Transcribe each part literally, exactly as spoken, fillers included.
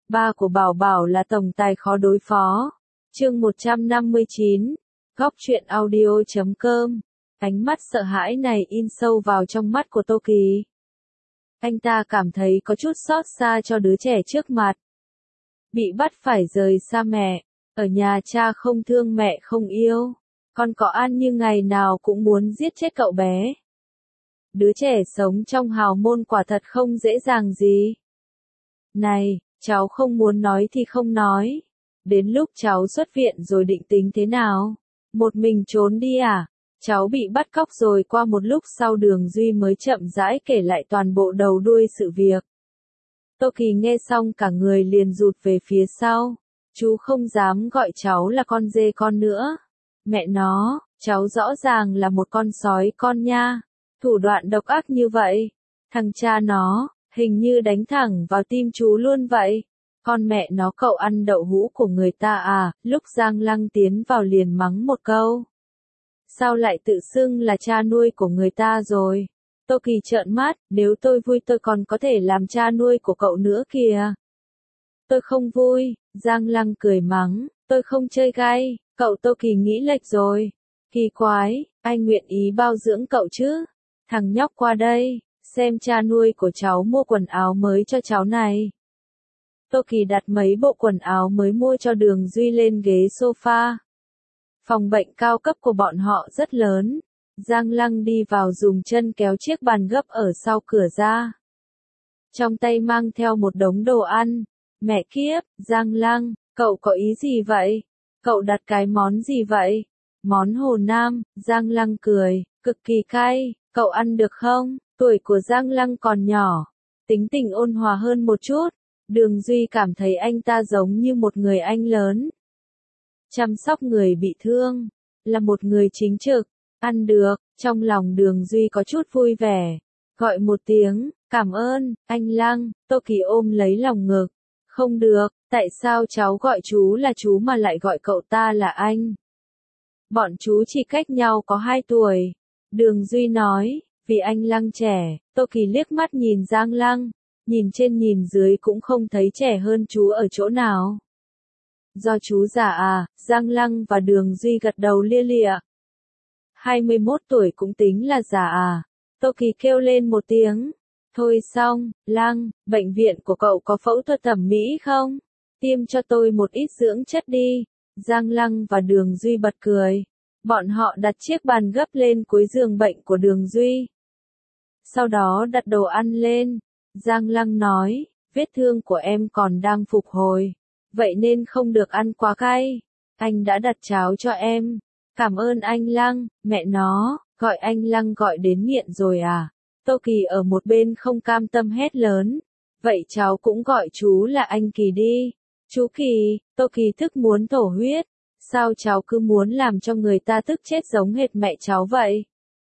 Ba của Bảo Bảo là tổng tài khó đối phó. Chương một trăm năm mươi chín. Góc truyện audio chấm com. Ánh mắt sợ hãi này in sâu vào trong mắt của Tô Kỳ. Anh ta cảm thấy có chút xót xa cho đứa trẻ trước mặt. Bị bắt phải rời xa mẹ, ở nhà cha không thương mẹ không yêu, con có ăn như ngày nào cũng muốn giết chết cậu bé. Đứa trẻ sống trong hào môn quả thật không dễ dàng gì. Này, cháu không muốn nói thì không nói. Đến lúc cháu xuất viện rồi định tính thế nào? Một mình trốn đi à? Cháu bị bắt cóc rồi. Qua một lúc sau Đường Duy mới chậm rãi kể lại toàn bộ đầu đuôi sự việc. Tô Kỳ nghe xong cả người liền rụt về phía sau. Chú không dám gọi cháu là con dê con nữa. Mẹ nó, cháu rõ ràng là một con sói con nha. Thủ đoạn độc ác như vậy. Thằng cha nó, hình như đánh thẳng vào tim chú luôn vậy. Con mẹ nó, cậu ăn đậu hũ của người ta à? Lúc Giang Lăng tiến vào liền mắng một câu. Sao lại tự xưng là cha nuôi của người ta rồi? Tô Kỳ trợn mắt, nếu tôi vui tôi còn có thể làm cha nuôi của cậu nữa kìa. Tôi không vui, Giang Lăng cười mắng, tôi không chơi gay, cậu. Tô Kỳ nghĩ lệch rồi. Kỳ quái, anh nguyện ý bao dưỡng cậu chứ? Thằng nhóc qua đây, xem cha nuôi của cháu mua quần áo mới cho cháu này. Tô Kỳ đặt mấy bộ quần áo mới mua cho Đường Duy lên ghế sofa. Phòng bệnh cao cấp của bọn họ rất lớn. Giang Lăng đi vào dùng chân kéo chiếc bàn gấp ở sau cửa ra. Trong tay mang theo một đống đồ ăn. Mẹ kiếp, Giang Lăng, cậu có ý gì vậy? Cậu đặt cái món gì vậy? Món Hồ Nam. Giang Lăng cười, cực kỳ cay, cậu ăn được không? Tuổi của Giang Lăng còn nhỏ, tính tình ôn hòa hơn một chút. Đường Duy cảm thấy anh ta giống như một người anh lớn. Chăm sóc người bị thương, là một người chính trực, ăn được. Trong lòng Đường Duy có chút vui vẻ, gọi một tiếng, cảm ơn, anh Lăng. Tô Kỳ ôm lấy lòng ngực, không được, tại sao cháu gọi chú là chú mà lại gọi cậu ta là anh? Bọn chú chỉ cách nhau có hai tuổi. Đường Duy nói, vì anh Lăng trẻ. Tô Kỳ liếc mắt nhìn Giang Lăng, nhìn trên nhìn dưới cũng không thấy trẻ hơn chú ở chỗ nào. Do chú già à? Giang Lăng và Đường Duy gật đầu lia lịa. hai mươi mốt tuổi cũng tính là già à? Tô Kỳ kêu lên một tiếng. Thôi xong, Lăng, bệnh viện của cậu có phẫu thuật thẩm mỹ không? Tiêm cho tôi một ít dưỡng chất đi. Giang Lăng và Đường Duy bật cười. Bọn họ đặt chiếc bàn gấp lên cuối giường bệnh của Đường Duy. Sau đó đặt đồ ăn lên. Giang Lăng nói, vết thương của em còn đang phục hồi, vậy nên không được ăn quá cay. Anh đã đặt cháo cho em. Cảm ơn anh Lăng. Mẹ nó, gọi anh Lăng gọi đến nghiện rồi à? Tô Kỳ ở một bên không cam tâm hét lớn. Vậy cháu cũng gọi chú là anh Kỳ đi. Chú Kỳ. Tô Kỳ thức muốn thổ huyết. Sao cháu cứ muốn làm cho người ta tức chết giống hệt mẹ cháu vậy?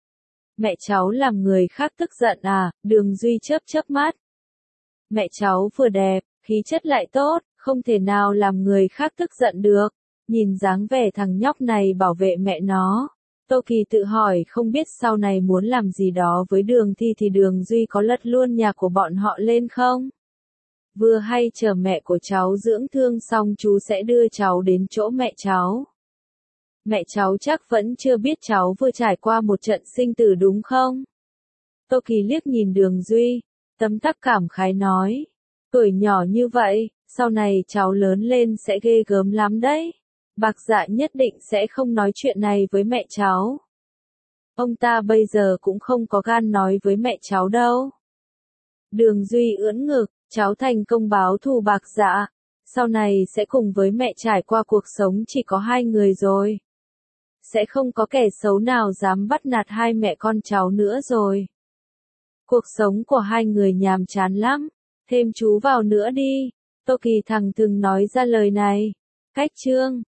Mẹ cháu làm người khác tức giận à? Đường Duy chớp chớp mắt. Mẹ cháu vừa đẹp, khí chất lại tốt, không thể nào làm người khác tức giận được. Nhìn dáng vẻ thằng nhóc này bảo vệ mẹ nó. Tô Kỳ tự hỏi không biết sau này muốn làm gì đó với Đường Thi thì Đường Duy có lật luôn nhà của bọn họ lên không? Vừa hay chờ mẹ của cháu dưỡng thương xong chú sẽ đưa cháu đến chỗ mẹ cháu. Mẹ cháu chắc vẫn chưa biết cháu vừa trải qua một trận sinh tử đúng không? Tô Kỳ liếc nhìn Đường Duy, tấm tắc cảm khái nói. Tuổi nhỏ như vậy, sau này cháu lớn lên sẽ ghê gớm lắm đấy. Bạc Dạ nhất định sẽ không nói chuyện này với mẹ cháu. Ông ta bây giờ cũng không có gan nói với mẹ cháu đâu. Đường Duy ưỡn ngực, cháu thành công báo thù Bạc Dạ. Sau này sẽ cùng với mẹ trải qua cuộc sống chỉ có hai người rồi. Sẽ không có kẻ xấu nào dám bắt nạt hai mẹ con cháu nữa rồi. Cuộc sống của hai người nhàm chán lắm. Thêm chú vào nữa đi. Tô Kỳ thẳng thừng nói ra lời này. Cách chương.